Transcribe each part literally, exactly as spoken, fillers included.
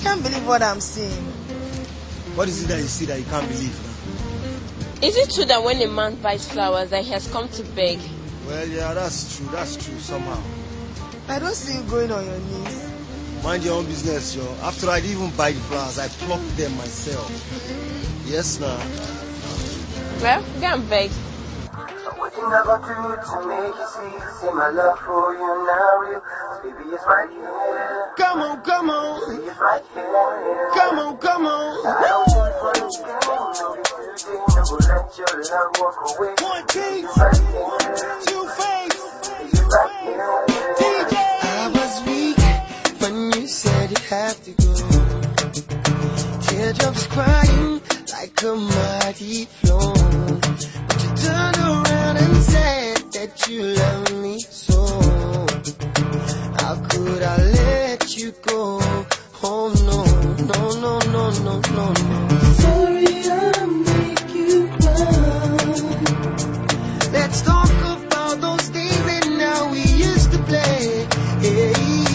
can't believe what I'm seeing. What is it that you see that you can't believe now? Is it true that when a man buys flowers that he has come to beg? Well, yeah, that's true. That's true somehow. I don't see you going on your knees. Mind your own business, yo. After I didn't even buy the flowers, I plucked them myself. Yes, now. Well, go and beg. What you never do to make you see, see my love for you now real. Baby, it's right here. Come on, come on. Baby, it's right here. Come on, come on. I don't do it for this game. No, it's today. No, go let your love walk away. One piece. Right here. Two face. Baby, it's right here. D J. I was weak when you said you have to go. Teardrops crying like a mighty flow. But you turned around and said that you love me so. How could I let you go? Oh no, no, no, no, no, no, no. Sorry I make you cry. Let's talk about those days and now we used to play. Hey.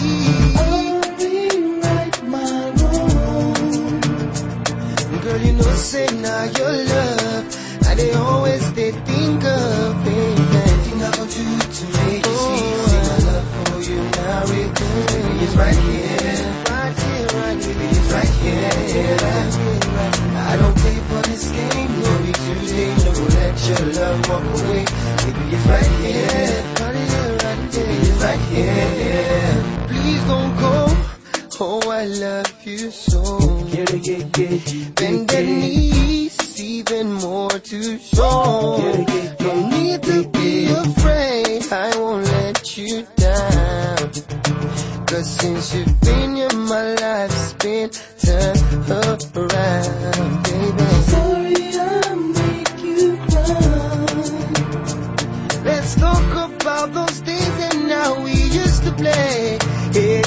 Girl, you know, say now your love, I they always they think of, baby. Think about you to make you see, say my love for you now, real good. Baby, it's right here, right here, right here. Baby, it's right here, right here, right here. I don't play for this game, no be Tuesday, no let your love walk away. Baby, it's right here, right here, right here. Baby, it's right here. Please don't go. Oh, I love you so. Bend the knees, even more to show. No need to be afraid, I won't let you down. Cause since you've been here, my life's been turned around, baby. Sorry I make you cry. Let's talk about those days and now we used to play. Hey.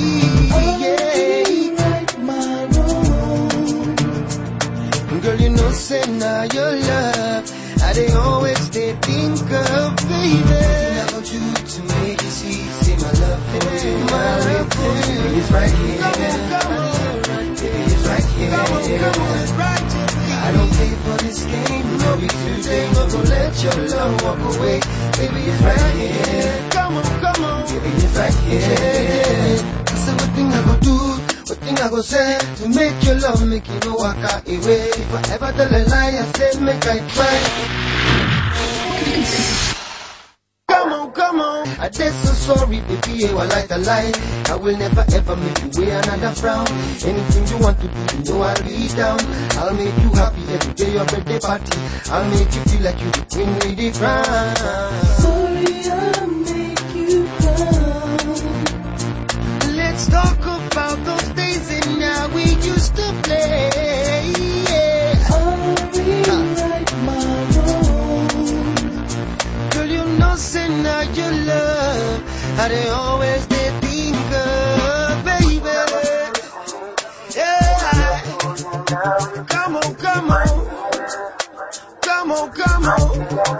Girl, you know, say now your love, I they always they think of, baby. Thinking about you to make you see, say my love for you, my love for you. It's right here, come on, come on, baby, it's right here. Come on, come on, it's right here. I don't play for this game, no be today, no go let your love walk away. Baby, it's right here. Come on, come on, baby, it's right here. So what thing I go do? What thing I go say to make your love make you know I can't away. If I ever tell a lie, I said make I try. Come on, come on. I did so sorry, baby, you are like a lie. I will never ever make you wear another frown. Anything you want to do, you know I'll be down. I'll make you happy every day your birthday party. I'll make you feel like you the queen lady crown. Sorry, I'll make you cry. Let's talk about those days and now we used to play. Yeah. I'll rewrite my wrong. Girl, you know, say now your love, how they always they think of, baby. Yeah. Come on, come on. Come on, come on.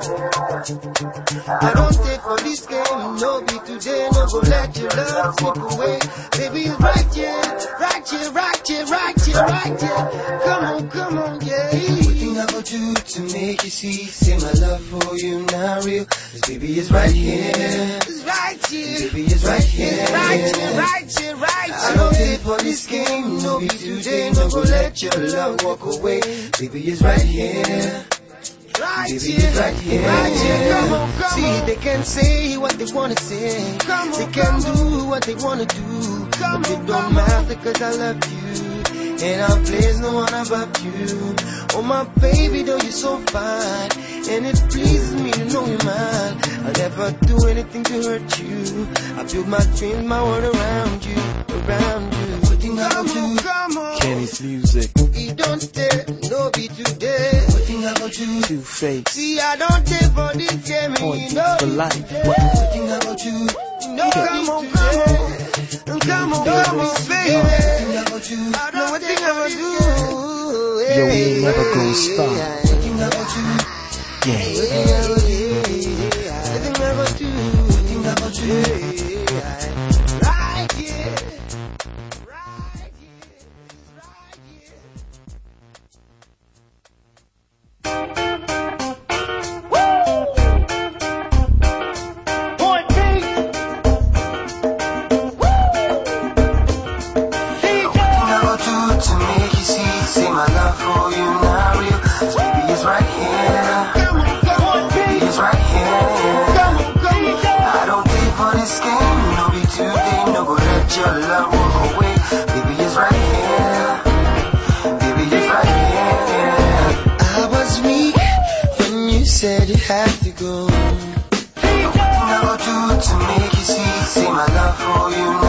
I don't take for this game, no be today, no go let your love slip away. Baby, it's right here, right here, right here, right here, right here. Come on, come on, yeah. Everything about you to make you see, say my love for you now real. Cause baby, it's right here, it's right here. Baby, it's right here, it's right here, right here, right here. I don't take for this game, no be today, no go let your love walk away. Baby, it's right here. Right baby, here, right here, right here. Come on, come See, on. They can say what they wanna say. Come on, they can do what they wanna do. Come but on, it don't matter cause I love you. And I'll place no one above you. Oh my baby, though you're so fine. And it pleases me to know you're mine. I'll never do anything to hurt you. I build my dreams, my world around you, around you. Putting out you, Kenny's music. You don't dare, no be today. Putting about you, Two Face. See, I don't dare for this game. Point No for life. Putting about you, no come on, come on. Come on, come on, baby. I don't what thing about you. Yo, we ain't never gonna stop. Thinking about you. Yeah. Thinking about you. Thinking about you. Right here. Right here. your love won't go away. Baby, it's right here. Baby, it's right here. I was weak when you said you had to go. Everything I go do to make you see, see my love for you now.